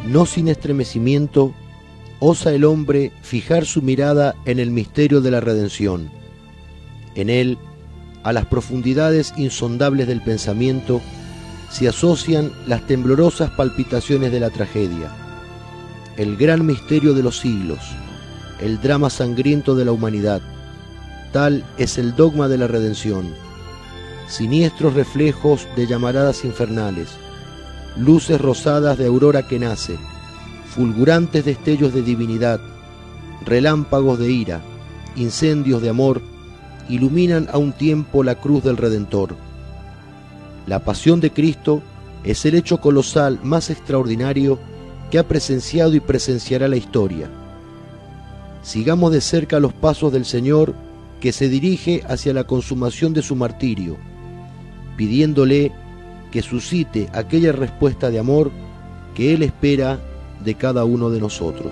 No sin estremecimiento osa el hombre fijar su mirada en el misterio de la redención. En él, a las profundidades insondables del pensamiento, se asocian las temblorosas palpitaciones de la tragedia, el gran misterio de los siglos, el drama sangriento de la humanidad. Tal es el dogma de la redención. Siniestros reflejos de llamaradas infernales, luces rosadas de aurora que nace, fulgurantes destellos de divinidad, relámpagos de ira, incendios de amor, iluminan a un tiempo la cruz del Redentor. La pasión de Cristo es el hecho colosal más extraordinario que ha presenciado y presenciará la historia. Sigamos de cerca los pasos del Señor, que se dirige hacia la consumación de su martirio, pidiéndole que suscite aquella respuesta de amor que Él espera de cada uno de nosotros.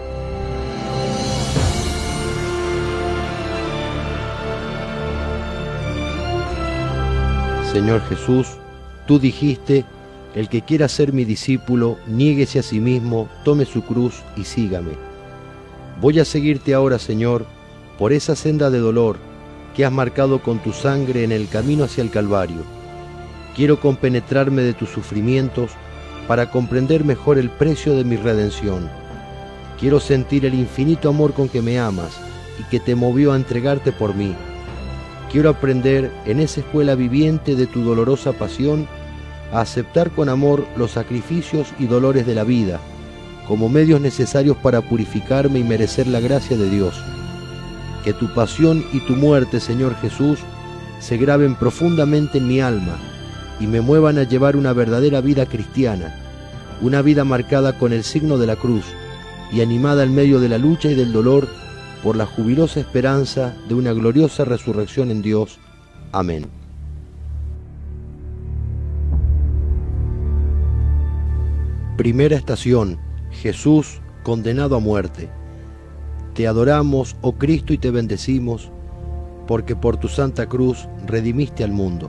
Señor Jesús, tú dijiste: el que quiera ser mi discípulo, niéguese a sí mismo, tome su cruz y sígame. Voy a seguirte ahora, Señor, por esa senda de dolor que has marcado con tu sangre en el camino hacia el Calvario. Quiero compenetrarme de tus sufrimientos para comprender mejor el precio de mi redención. Quiero sentir el infinito amor con que me amas y que te movió a entregarte por mí. Quiero aprender en esa escuela viviente de tu dolorosa pasión a aceptar con amor los sacrificios y dolores de la vida como medios necesarios para purificarme y merecer la gracia de Dios. Que tu pasión y tu muerte, Señor Jesús, se graben profundamente en mi alma y me muevan a llevar una verdadera vida cristiana, una vida marcada con el signo de la cruz y animada en medio de la lucha y del dolor por la jubilosa esperanza de una gloriosa resurrección en Dios. Amén. Primera estación: Jesús condenado a muerte. Te adoramos, oh Cristo, y te bendecimos, porque por tu santa cruz redimiste al mundo.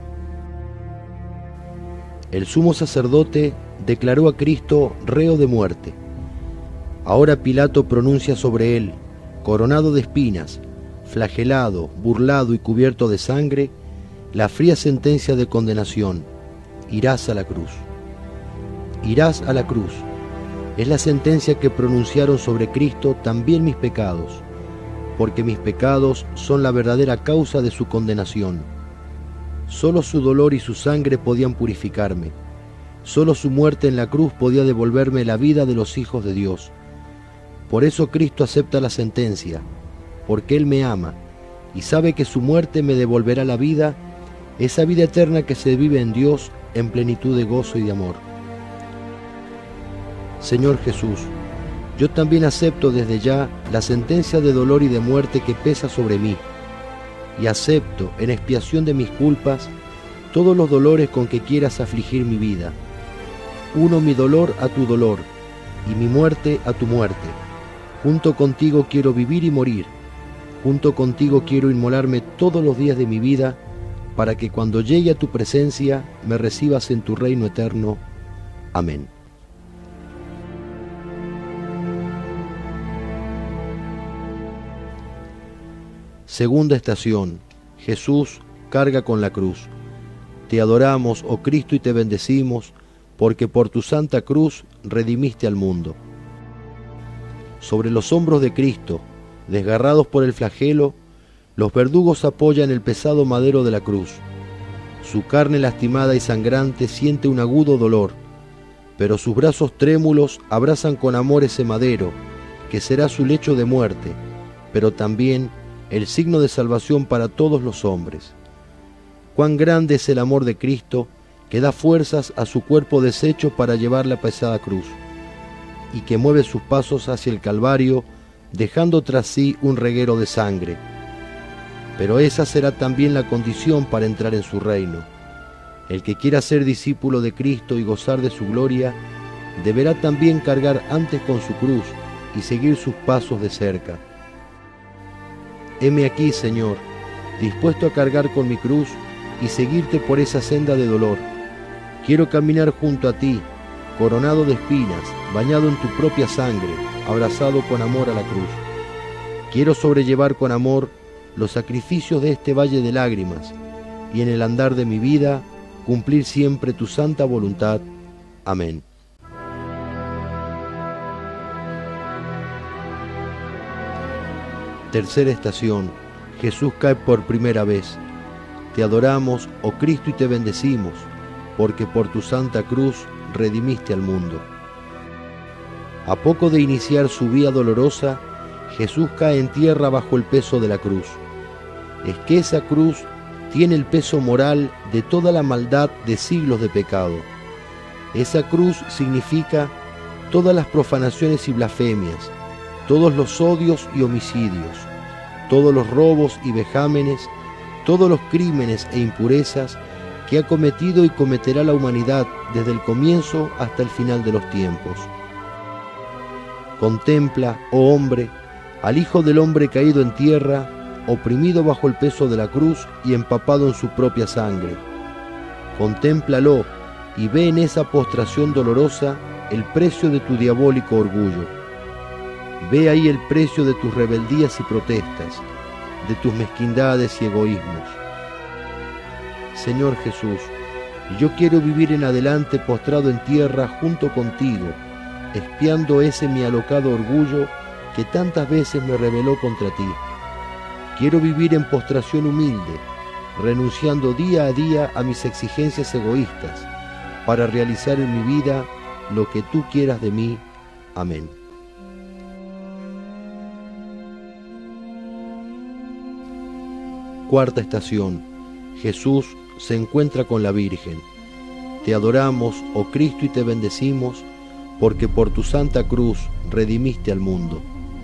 El sumo sacerdote declaró a Cristo reo de muerte. Ahora Pilato pronuncia sobre él, coronado de espinas, flagelado, burlado y cubierto de sangre, la fría sentencia de condenación: irás a la cruz. Irás a la cruz. Es la sentencia que pronunciaron sobre Cristo también mis pecados, porque mis pecados son la verdadera causa de su condenación. Solo su dolor y su sangre podían purificarme. Solo su muerte en la cruz podía devolverme la vida de los hijos de Dios. Por eso Cristo acepta la sentencia, porque Él me ama y sabe que su muerte me devolverá la vida, esa vida eterna que se vive en Dios en plenitud de gozo y de amor. Señor Jesús, yo también acepto desde ya la sentencia de dolor y de muerte que pesa sobre mí, y acepto, en expiación de mis culpas, todos los dolores con que quieras afligir mi vida. Uno mi dolor a tu dolor, y mi muerte a tu muerte. Junto contigo quiero vivir y morir. Junto contigo quiero inmolarme todos los días de mi vida, para que cuando llegue a tu presencia me recibas en tu reino eterno. Amén. Segunda estación: Jesús carga con la cruz. Te adoramos, oh Cristo, y te bendecimos, porque por tu santa cruz redimiste al mundo. Sobre los hombros de Cristo, desgarrados por el flagelo, los verdugos apoyan el pesado madero de la cruz. Su carne lastimada y sangrante siente un agudo dolor, pero sus brazos trémulos abrazan con amor ese madero, que será su lecho de muerte, pero también el signo de salvación para todos los hombres. Cuán grande es el amor de Cristo, que da fuerzas a su cuerpo deshecho para llevar la pesada cruz, y que mueve sus pasos hacia el Calvario, dejando tras sí un reguero de sangre. Pero esa será también la condición para entrar en su reino. El que quiera ser discípulo de Cristo y gozar de su gloria, deberá también cargar antes con su cruz y seguir sus pasos de cerca. Heme aquí, Señor, dispuesto a cargar con mi cruz y seguirte por esa senda de dolor. Quiero caminar junto a ti, coronado de espinas, bañado en tu propia sangre, abrazado con amor a la cruz. Quiero sobrellevar con amor los sacrificios de este valle de lágrimas y en el andar de mi vida cumplir siempre tu santa voluntad. Amén. Tercera estación. Jesús cae por primera vez. Te adoramos, oh Cristo, y te bendecimos, porque por tu santa cruz redimiste al mundo. A poco de iniciar su vía dolorosa, Jesús cae en tierra bajo el peso de la cruz. Es que esa cruz tiene el peso moral de toda la maldad de siglos de pecado. Esa cruz significa todas las profanaciones y blasfemias, todos los odios y homicidios, todos los robos y vejámenes, todos los crímenes e impurezas que ha cometido y cometerá la humanidad desde el comienzo hasta el final de los tiempos. Contempla, oh hombre, al Hijo del Hombre caído en tierra, oprimido bajo el peso de la cruz y empapado en su propia sangre. Contémplalo y ve en esa postración dolorosa el precio de tu diabólico orgullo. Ve ahí el precio de tus rebeldías y protestas, de tus mezquindades y egoísmos. Señor Jesús, yo quiero vivir en adelante postrado en tierra junto contigo, expiando ese mi alocado orgullo que tantas veces me rebeló contra ti. Quiero vivir en postración humilde, renunciando día a día a mis exigencias egoístas, para realizar en mi vida lo que tú quieras de mí. Amén. Cuarta estación. Jesús se encuentra con la Virgen. Te adoramos, oh Cristo, y te bendecimos, porque por tu santa cruz redimiste al mundo.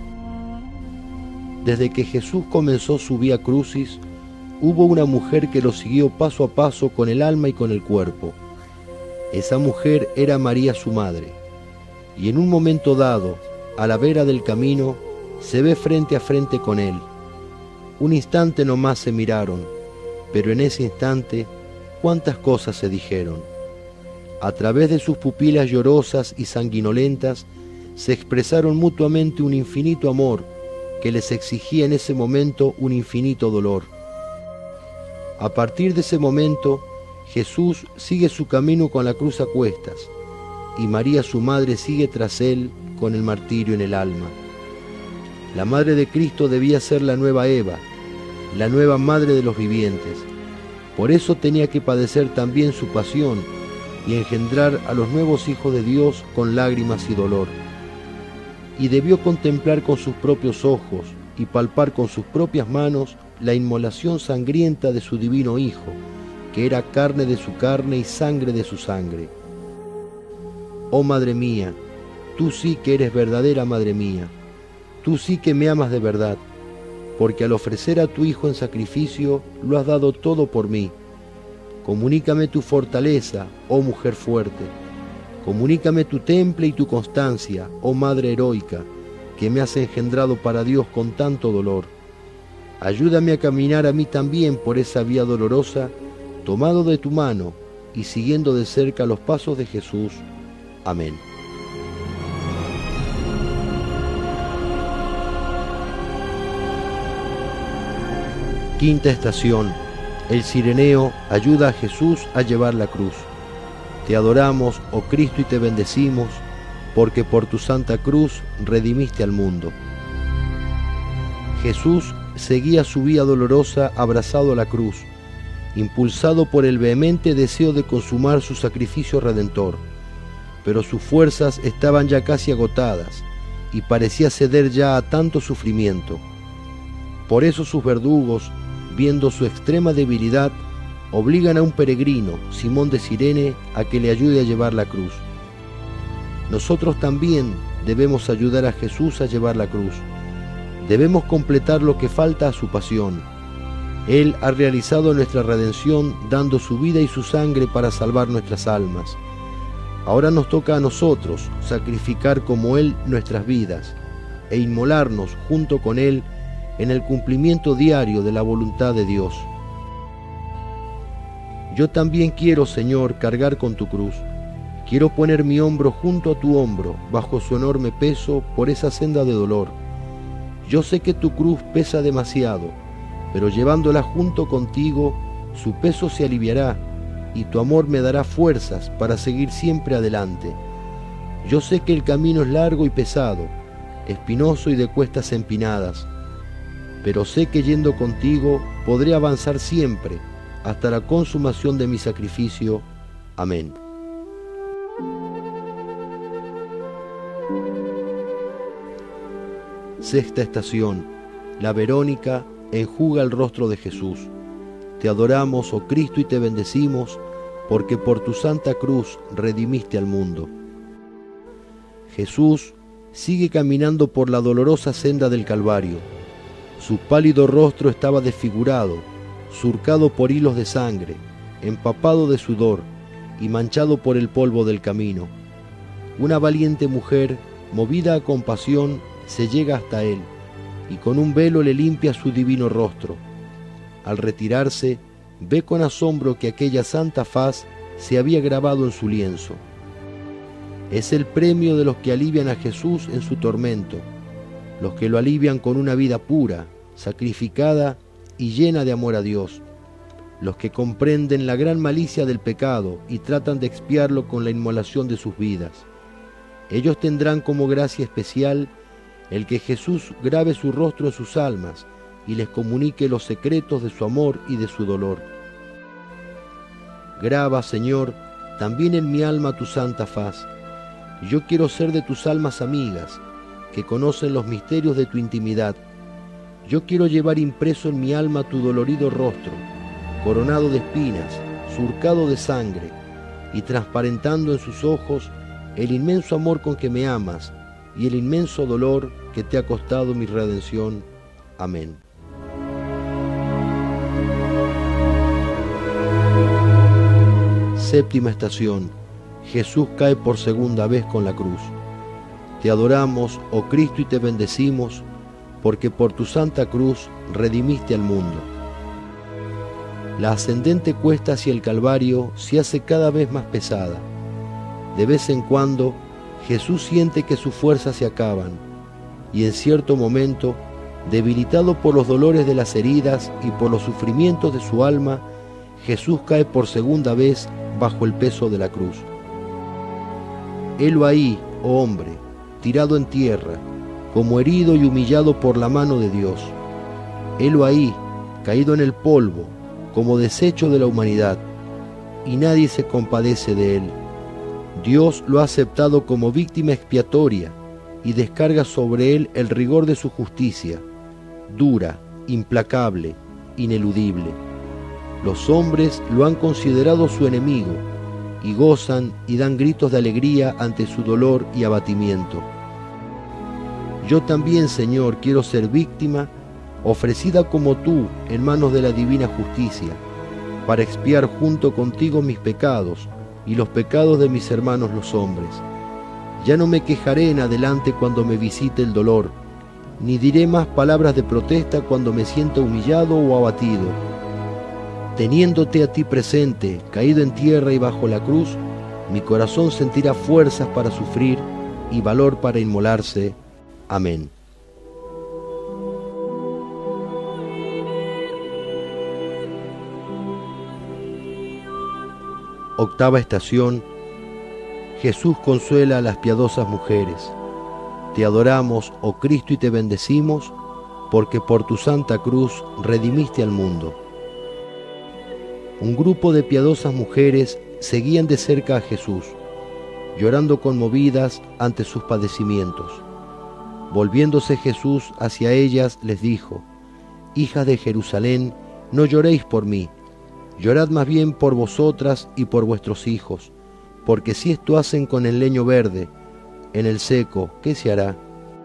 Desde que Jesús comenzó su vía crucis, hubo una mujer que lo siguió paso a paso con el alma y con el cuerpo. Esa mujer era María su madre, y en un momento dado, a la vera del camino, se ve frente a frente con él. Un instante nomás se miraron, pero en ese instante, cuántas cosas se dijeron. A través de sus pupilas llorosas y sanguinolentas, se expresaron mutuamente un infinito amor que les exigía en ese momento un infinito dolor. A partir de ese momento, Jesús sigue su camino con la cruz a cuestas, y María su madre sigue tras él con el martirio en el alma. La madre de Cristo debía ser la nueva Eva, la nueva madre de los vivientes. Por eso tenía que padecer también su pasión y engendrar a los nuevos hijos de Dios con lágrimas y dolor. Y debió contemplar con sus propios ojos y palpar con sus propias manos la inmolación sangrienta de su divino Hijo, que era carne de su carne y sangre de su sangre. Oh Madre mía, tú sí que eres verdadera Madre mía, tú sí que me amas de verdad, porque al ofrecer a tu Hijo en sacrificio, lo has dado todo por mí. Comunícame tu fortaleza, oh mujer fuerte. Comunícame tu temple y tu constancia, oh Madre heroica, que me has engendrado para Dios con tanto dolor. Ayúdame a caminar a mí también por esa vía dolorosa, tomado de tu mano y siguiendo de cerca los pasos de Jesús. Amén. Quinta estación. El Cireneo ayuda a Jesús a llevar la cruz. Te adoramos, oh Cristo, y te bendecimos, porque por tu santa cruz redimiste al mundo. Jesús seguía su vía dolorosa abrazado a la cruz, impulsado por el vehemente deseo de consumar su sacrificio redentor, pero sus fuerzas estaban ya casi agotadas y parecía ceder ya a tanto sufrimiento. Por eso sus verdugos, viendo su extrema debilidad, obligan a un peregrino, Simón de Cirene, a que le ayude a llevar la cruz. Nosotros también debemos ayudar a Jesús a llevar la cruz. Debemos completar lo que falta a su pasión. Él ha realizado nuestra redención dando su vida y su sangre para salvar nuestras almas. Ahora nos toca a nosotros sacrificar como Él nuestras vidas e inmolarnos junto con Él en el cumplimiento diario de la voluntad de Dios. Yo también quiero, Señor, cargar con tu cruz. Quiero poner mi hombro junto a tu hombro, bajo su enorme peso, por esa senda de dolor. Yo sé que tu cruz pesa demasiado, pero llevándola junto contigo, su peso se aliviará, y tu amor me dará fuerzas para seguir siempre adelante. Yo sé que el camino es largo y pesado, espinoso y de cuestas empinadas, pero sé que yendo contigo podré avanzar siempre hasta la consumación de mi sacrificio. Amén. Sexta estación. La Verónica enjuga el rostro de Jesús. Te adoramos, oh Cristo, y te bendecimos, porque por tu santa cruz redimiste al mundo. Jesús sigue caminando por la dolorosa senda del Calvario. Su pálido rostro estaba desfigurado, surcado por hilos de sangre, empapado de sudor y manchado por el polvo del camino. Una valiente mujer, movida a compasión, se llega hasta él y con un velo le limpia su divino rostro. Al retirarse, ve con asombro que aquella santa faz se había grabado en su lienzo. Es el premio de los que alivian a Jesús en su tormento, los que lo alivian con una vida pura, sacrificada y llena de amor a Dios, los que comprenden la gran malicia del pecado y tratan de expiarlo con la inmolación de sus vidas. Ellos tendrán como gracia especial el que Jesús grabe su rostro en sus almas y les comunique los secretos de su amor y de su dolor. Graba, Señor, también en mi alma tu santa faz. Yo quiero ser de tus almas amigas, que conocen los misterios de tu intimidad. Yo quiero llevar impreso en mi alma tu dolorido rostro, coronado de espinas, surcado de sangre, y transparentando en sus ojos el inmenso amor con que me amas y el inmenso dolor que te ha costado mi redención. Amén. Séptima estación. Jesús cae por segunda vez con la cruz. Te adoramos, oh Cristo, y te bendecimos, porque por tu santa cruz redimiste al mundo. La ascendente cuesta hacia el Calvario se hace cada vez más pesada. De vez en cuando, Jesús siente que sus fuerzas se acaban, y en cierto momento, debilitado por los dolores de las heridas y por los sufrimientos de su alma, Jesús cae por segunda vez bajo el peso de la cruz. Helo ahí, oh hombre, tirado en tierra, como herido y humillado por la mano de Dios. Helo ahí, caído en el polvo, como desecho de la humanidad, y nadie se compadece de él. Dios lo ha aceptado como víctima expiatoria y descarga sobre él el rigor de su justicia, dura, implacable, ineludible. Los hombres lo han considerado su enemigo y gozan y dan gritos de alegría ante su dolor y abatimiento. Yo también, Señor, quiero ser víctima, ofrecida como tú en manos de la divina justicia, para expiar junto contigo mis pecados y los pecados de mis hermanos los hombres. Ya no me quejaré en adelante cuando me visite el dolor, ni diré más palabras de protesta cuando me sienta humillado o abatido. Teniéndote a ti presente, caído en tierra y bajo la cruz, mi corazón sentirá fuerzas para sufrir y valor para inmolarse. Amén. Octava estación. Jesús consuela a las piadosas mujeres. Te adoramos, oh Cristo, y te bendecimos, porque por tu santa cruz redimiste al mundo. Un grupo de piadosas mujeres seguían de cerca a Jesús, llorando conmovidas ante sus padecimientos. Volviéndose Jesús hacia ellas, les dijo: Hijas de Jerusalén, no lloréis por mí, llorad más bien por vosotras y por vuestros hijos, porque si esto hacen con el leño verde, en el seco, ¿qué se hará?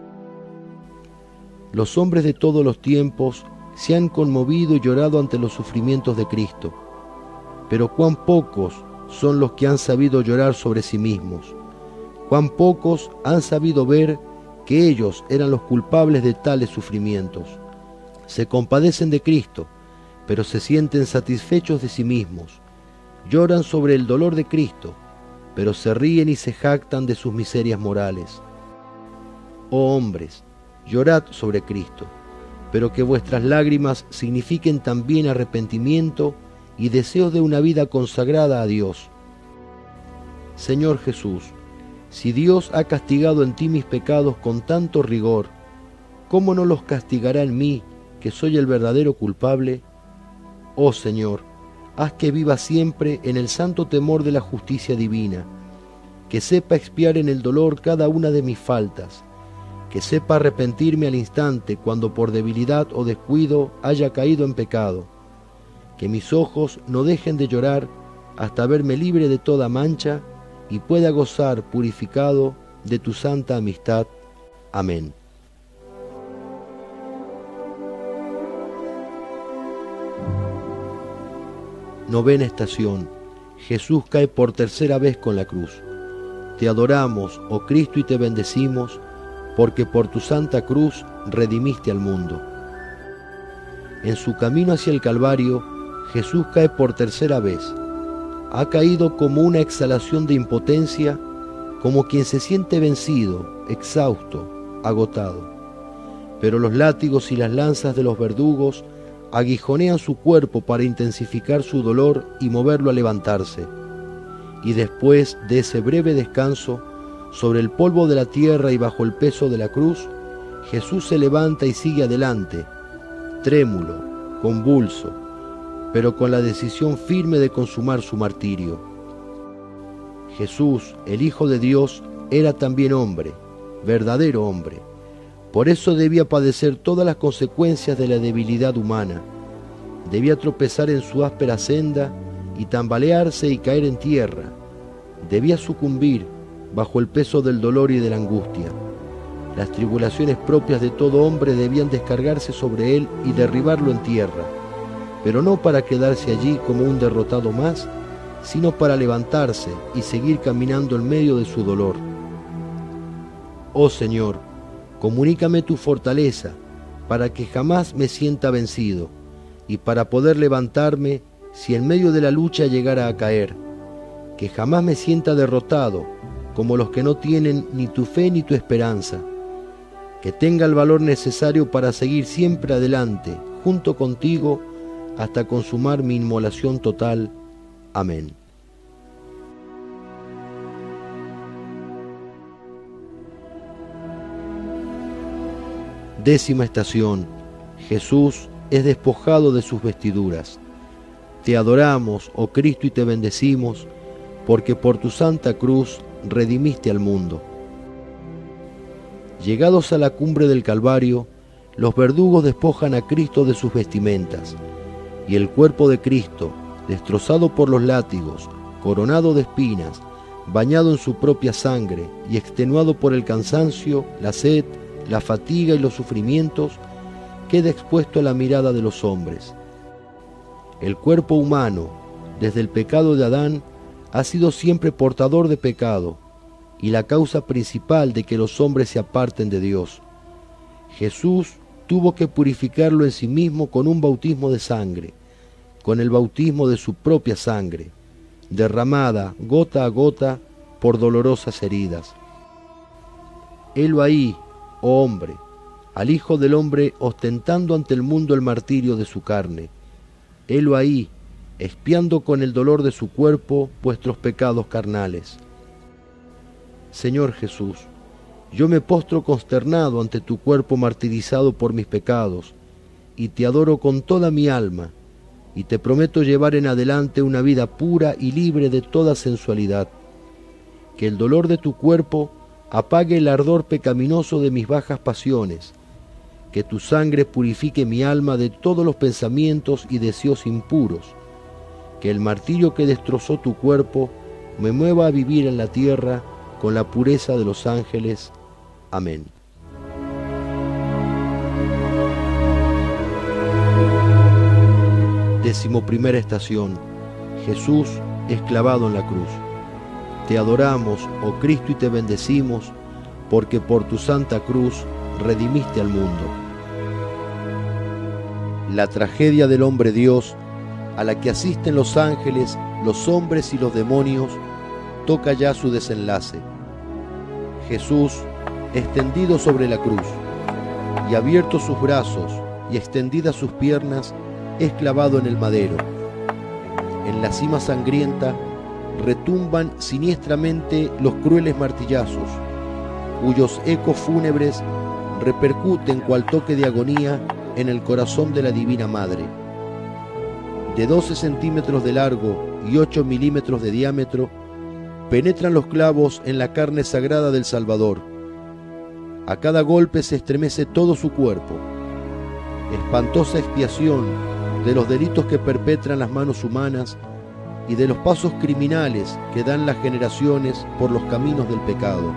Los hombres de todos los tiempos se han conmovido y llorado ante los sufrimientos de Cristo, pero cuán pocos son los que han sabido llorar sobre sí mismos, cuán pocos han sabido ver que ellos eran los culpables de tales sufrimientos. Se compadecen de Cristo, pero se sienten satisfechos de sí mismos. Lloran sobre el dolor de Cristo, pero se ríen y se jactan de sus miserias morales. Oh hombres, llorad sobre Cristo, pero que vuestras lágrimas signifiquen también arrepentimiento y deseo de una vida consagrada a Dios. Señor Jesús, si Dios ha castigado en ti mis pecados con tanto rigor, ¿cómo no los castigará en mí, que soy el verdadero culpable? Oh Señor, haz que viva siempre en el santo temor de la justicia divina, que sepa expiar en el dolor cada una de mis faltas, que sepa arrepentirme al instante cuando por debilidad o descuido haya caído en pecado, que mis ojos no dejen de llorar hasta verme libre de toda mancha y pueda gozar purificado de tu santa amistad. Amén. Novena estación. Jesús cae por tercera vez con la cruz. Te adoramos, oh Cristo, y te bendecimos, porque por tu santa cruz redimiste al mundo. En su camino hacia el Calvario, Jesús cae por tercera vez. Ha caído como una exhalación de impotencia, como quien se siente vencido, exhausto, agotado. Pero los látigos y las lanzas de los verdugos aguijonean su cuerpo para intensificar su dolor y moverlo a levantarse. Y después de ese breve descanso, sobre el polvo de la tierra y bajo el peso de la cruz, Jesús se levanta y sigue adelante, trémulo, convulso, pero con la decisión firme de consumar su martirio. Jesús, el Hijo de Dios, era también hombre, verdadero hombre. Por eso debía padecer todas las consecuencias de la debilidad humana. Debía tropezar en su áspera senda y tambalearse y caer en tierra. Debía sucumbir bajo el peso del dolor y de la angustia. Las tribulaciones propias de todo hombre debían descargarse sobre él y derribarlo en tierra, pero no para quedarse allí como un derrotado más, sino para levantarse y seguir caminando en medio de su dolor. Oh Señor, comunícame tu fortaleza para que jamás me sienta vencido y para poder levantarme si en medio de la lucha llegara a caer, que jamás me sienta derrotado como los que no tienen ni tu fe ni tu esperanza, que tenga el valor necesario para seguir siempre adelante junto contigo hasta consumar mi inmolación total. Amén. Décima estación. Jesús es despojado de sus vestiduras. Te adoramos, oh Cristo, y te bendecimos, porque por tu santa cruz redimiste al mundo. Llegados a la cumbre del Calvario, los verdugos despojan a Cristo de sus vestimentas, y el cuerpo de Cristo, destrozado por los látigos, coronado de espinas, bañado en su propia sangre y extenuado por el cansancio, la sed, la fatiga y los sufrimientos, queda expuesto a la mirada de los hombres. El cuerpo humano, desde el pecado de Adán, ha sido siempre portador de pecado y la causa principal de que los hombres se aparten de Dios. Jesús tuvo que purificarlo en sí mismo con un bautismo de sangre, con el bautismo de su propia sangre, derramada gota a gota por dolorosas heridas. Helo ahí, oh hombre, al Hijo del Hombre ostentando ante el mundo el martirio de su carne. Helo ahí, expiando con el dolor de su cuerpo vuestros pecados carnales. Señor Jesús, yo me postro consternado ante tu cuerpo martirizado por mis pecados, y te adoro con toda mi alma, y te prometo llevar en adelante una vida pura y libre de toda sensualidad. Que el dolor de tu cuerpo apague el ardor pecaminoso de mis bajas pasiones, que tu sangre purifique mi alma de todos los pensamientos y deseos impuros, que el martirio que destrozó tu cuerpo me mueva a vivir en la tierra con la pureza de los ángeles. Amén. Decimoprimera estación. Jesús es clavado en la cruz. Te adoramos, oh Cristo, y te bendecimos, porque por tu santa cruz redimiste al mundo. La tragedia del hombre Dios, a la que asisten los ángeles, los hombres y los demonios, toca ya su desenlace. Jesús, extendido sobre la cruz, y abiertos sus brazos y extendidas sus piernas, es clavado en el madero. En la cima sangrienta retumban siniestramente los crueles martillazos, cuyos ecos fúnebres repercuten cual toque de agonía en el corazón de la Divina Madre. De 12 centímetros de largo y 8 milímetros de diámetro, penetran los clavos en la carne sagrada del Salvador. A cada golpe se estremece todo su cuerpo. Espantosa expiación de los delitos que perpetran las manos humanas y de los pasos criminales que dan las generaciones por los caminos del pecado.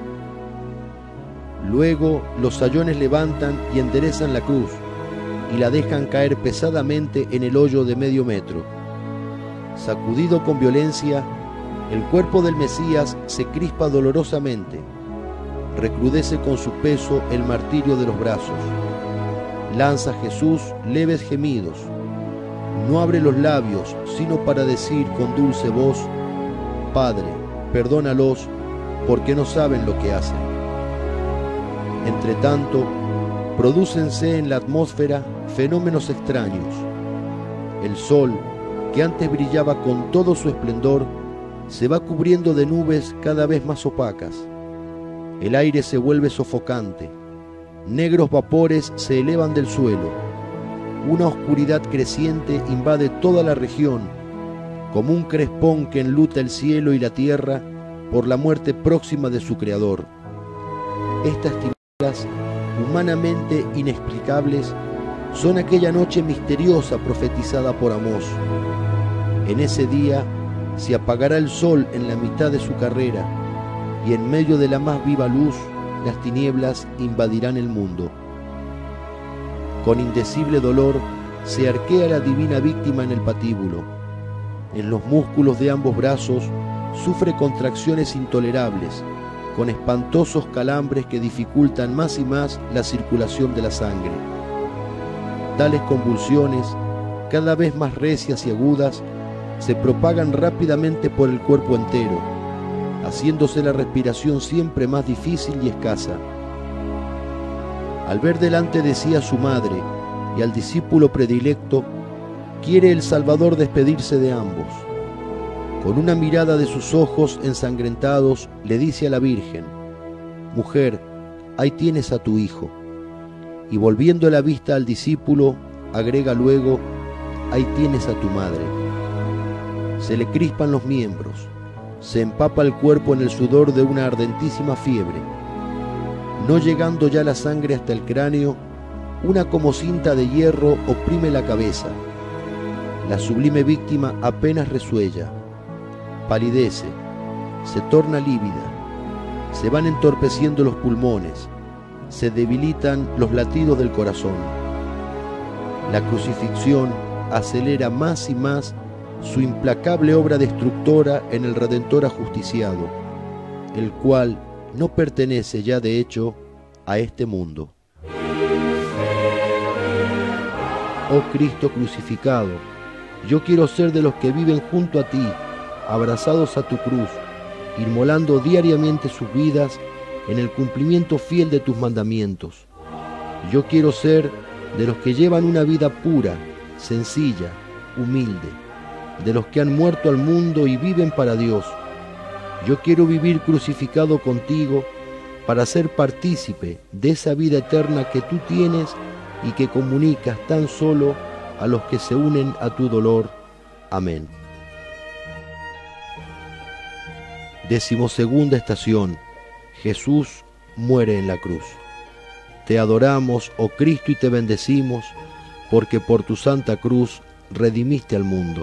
Luego los sayones levantan y enderezan la cruz y la dejan caer pesadamente en el hoyo de medio metro. Sacudido con violencia, el cuerpo del Mesías se crispa dolorosamente. Recrudece con su peso el martirio de los brazos. Lanza Jesús leves gemidos. No abre los labios sino para decir con dulce voz: Padre, perdónalos, porque no saben lo que hacen. Entretanto, prodúcense en la atmósfera fenómenos extraños. El sol, que antes brillaba con todo su esplendor, se va cubriendo de nubes cada vez más opacas. El aire se vuelve sofocante. Negros vapores se elevan del suelo. Una oscuridad creciente invade toda la región, como un crespón que enluta el cielo y la tierra por la muerte próxima de su creador. Estas tinieblas, humanamente inexplicables, son aquella noche misteriosa profetizada por Amós. En ese día se apagará el sol en la mitad de su carrera, y en medio de la más viva luz, las tinieblas invadirán el mundo. Con indecible dolor se arquea la divina víctima en el patíbulo. En los músculos de ambos brazos sufre contracciones intolerables, con espantosos calambres que dificultan más y más la circulación de la sangre. Tales convulsiones, cada vez más recias y agudas, se propagan rápidamente por el cuerpo entero, haciéndose la respiración siempre más difícil y escasa. Al ver delante de sí a su madre y al discípulo predilecto, quiere el Salvador despedirse de ambos. Con una mirada de sus ojos ensangrentados, le dice a la Virgen: Mujer, ahí tienes a tu hijo. Y volviendo la vista al discípulo, agrega luego: Ahí tienes a tu madre. Se le crispan los miembros, se empapa el cuerpo en el sudor de una ardentísima fiebre. No llegando ya la sangre hasta el cráneo, una como cinta de hierro oprime la cabeza. La sublime víctima apenas resuella, palidece, se torna lívida, se van entorpeciendo los pulmones, se debilitan los latidos del corazón. La crucifixión acelera más y más su implacable obra destructora en el Redentor ajusticiado, el cual no pertenece ya de hecho a este mundo. Oh Cristo crucificado, yo quiero ser de los que viven junto a ti, abrazados a tu cruz, inmolando diariamente sus vidas en el cumplimiento fiel de tus mandamientos. Yo quiero ser de los que llevan una vida pura, sencilla, humilde, de los que han muerto al mundo y viven para Dios. Yo quiero vivir crucificado contigo para ser partícipe de esa vida eterna que tú tienes y que comunicas tan solo a los que se unen a tu dolor. Amén. 12ª estación. Jesús muere en la cruz. Te adoramos, oh Cristo, y te bendecimos, porque por tu santa cruz redimiste al mundo.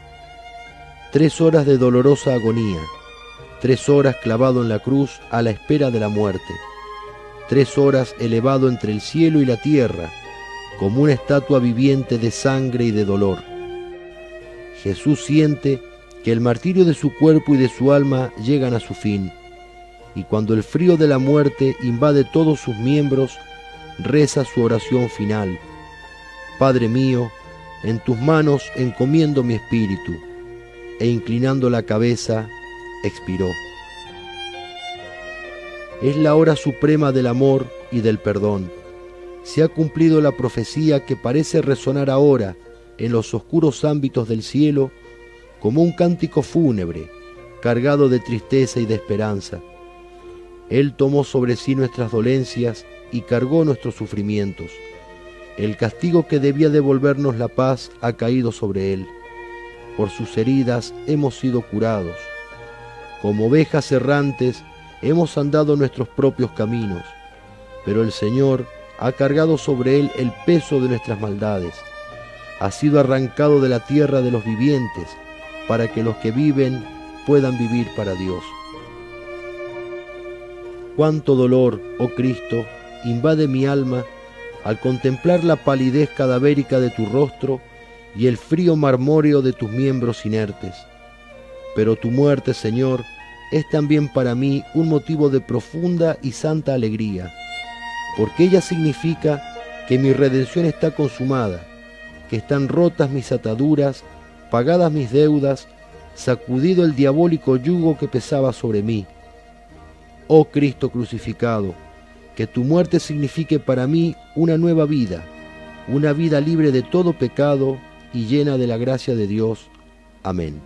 3 horas de dolorosa agonía, 3 horas clavado en la cruz a la espera de la muerte, 3 horas elevado entre el cielo y la tierra, como una estatua viviente de sangre y de dolor. Jesús siente que el martirio de su cuerpo y de su alma llegan a su fin, y cuando el frío de la muerte invade todos sus miembros, reza su oración final: Padre mío, en tus manos encomiendo mi espíritu, e inclinando la cabeza, expiró. Es la hora suprema del amor y del perdón. Se ha cumplido la profecía que parece resonar ahora en los oscuros ámbitos del cielo como un cántico fúnebre, cargado de tristeza y de esperanza. Él tomó sobre sí nuestras dolencias y cargó nuestros sufrimientos. El castigo que debía devolvernos la paz ha caído sobre él. Por sus heridas hemos sido curados. Como ovejas errantes hemos andado nuestros propios caminos, pero el Señor ha cargado sobre él el peso de nuestras maldades. Ha sido arrancado de la tierra de los vivientes, para que los que viven puedan vivir para Dios. Cuánto dolor, oh Cristo, invade mi alma al contemplar la palidez cadavérica de tu rostro y el frío marmóreo de tus miembros inertes. Pero tu muerte, Señor, es también para mí un motivo de profunda y santa alegría, porque ella significa que mi redención está consumada, que están rotas mis ataduras, pagadas mis deudas, sacudido el diabólico yugo que pesaba sobre mí. Oh Cristo crucificado, que tu muerte signifique para mí una nueva vida, una vida libre de todo pecado y llena de la gracia de Dios. Amén.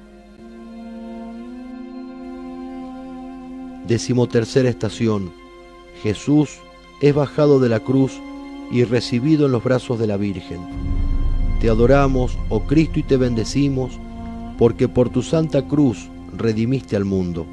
13ª estación. Jesús es bajado de la cruz y recibido en los brazos de la Virgen. Te adoramos, oh Cristo, y te bendecimos, porque por tu santa cruz redimiste al mundo.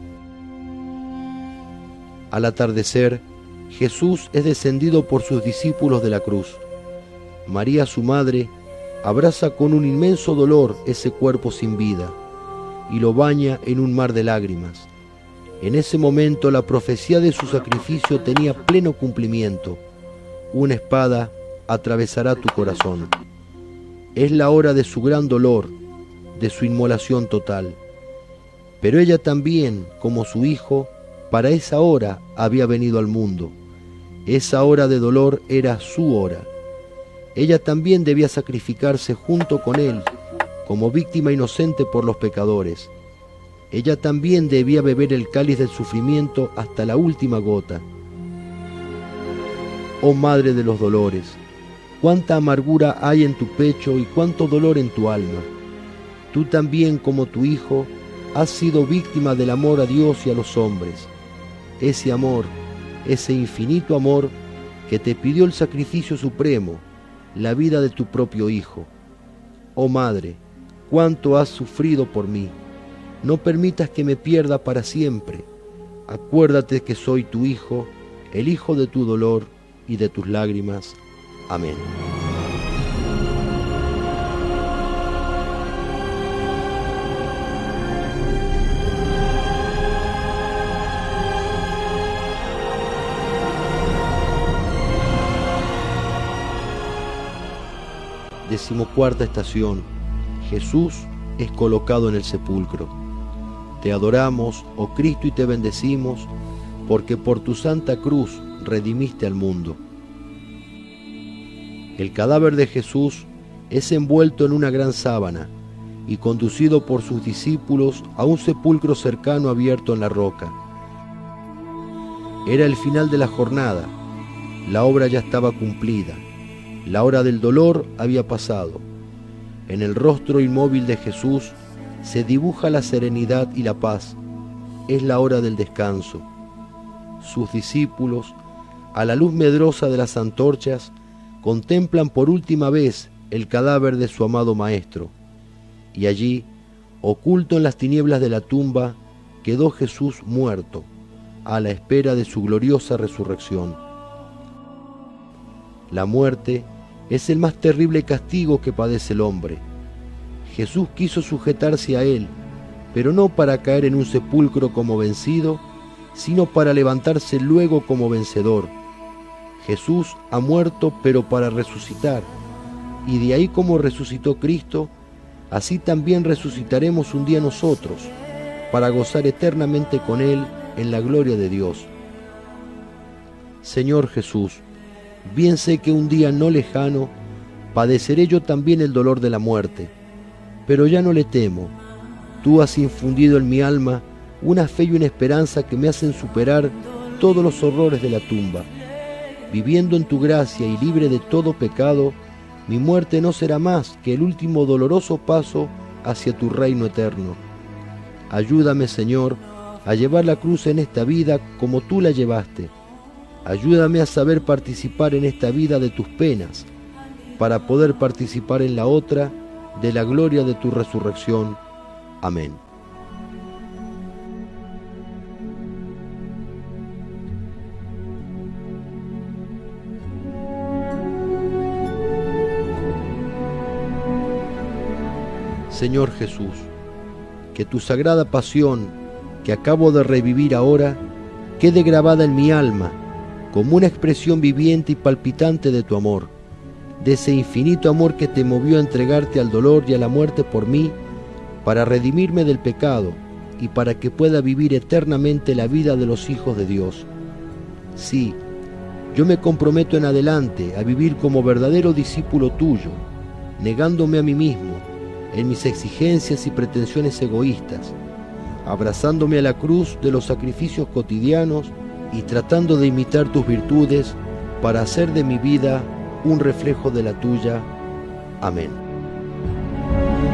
Al atardecer, Jesús es descendido por sus discípulos de la cruz. María, su madre, abraza con un inmenso dolor ese cuerpo sin vida y lo baña en un mar de lágrimas. En ese momento la profecía de su sacrificio tenía pleno cumplimiento. Una espada atravesará tu corazón. Es la hora de su gran dolor, de su inmolación total. Pero ella también, como su hijo, para esa hora había venido al mundo. Esa hora de dolor era su hora. Ella también debía sacrificarse junto con él, como víctima inocente por los pecadores. Ella también debía beber el cáliz del sufrimiento hasta la última gota. Oh Madre de los dolores, cuánta amargura hay en tu pecho y cuánto dolor en tu alma. Tú también, como tu hijo, has sido víctima del amor a Dios y a los hombres. Ese amor, ese infinito amor que te pidió el sacrificio supremo, la vida de tu propio hijo. Oh Madre, cuánto has sufrido por mí. No permitas que me pierda para siempre. Acuérdate que soy tu hijo, el hijo de tu dolor y de tus lágrimas. Amén. Decimocuarta estación. Jesús es colocado en el sepulcro. Te adoramos, oh Cristo, y te bendecimos, porque por tu santa cruz redimiste al mundo. El cadáver de Jesús es envuelto en una gran sábana y conducido por sus discípulos a un sepulcro cercano abierto en la roca. Era el final de la jornada, la obra ya estaba cumplida, la hora del dolor había pasado. En el rostro inmóvil de Jesús se dibuja la serenidad y la paz. Es la hora del descanso. Sus discípulos, a la luz medrosa de las antorchas, contemplan por última vez el cadáver de su amado Maestro. Y allí, oculto en las tinieblas de la tumba, quedó Jesús muerto, a la espera de su gloriosa resurrección. La muerte es el más terrible castigo que padece el hombre. Jesús quiso sujetarse a él, pero no para caer en un sepulcro como vencido, sino para levantarse luego como vencedor. Jesús ha muerto, pero para resucitar, y de ahí como resucitó Cristo, así también resucitaremos un día nosotros, para gozar eternamente con Él en la gloria de Dios. Señor Jesús, bien sé que un día no lejano padeceré yo también el dolor de la muerte, pero ya no le temo. Tú has infundido en mi alma una fe y una esperanza que me hacen superar todos los horrores de la tumba. Viviendo en tu gracia y libre de todo pecado, mi muerte no será más que el último doloroso paso hacia tu reino eterno. Ayúdame, Señor, a llevar la cruz en esta vida como tú la llevaste. Ayúdame a saber participar en esta vida de tus penas, para poder participar en la otra de la gloria de tu resurrección. Amén. Señor Jesús, que tu sagrada pasión, que acabo de revivir ahora, quede grabada en mi alma como una expresión viviente y palpitante de tu amor, de ese infinito amor que te movió a entregarte al dolor y a la muerte por mí, para redimirme del pecado y para que pueda vivir eternamente la vida de los hijos de Dios. Sí, yo me comprometo en adelante a vivir como verdadero discípulo tuyo, negándome a mí mismo, en mis exigencias y pretensiones egoístas, abrazándome a la cruz de los sacrificios cotidianos y tratando de imitar tus virtudes para hacer de mi vida un reflejo de la tuya. Amén.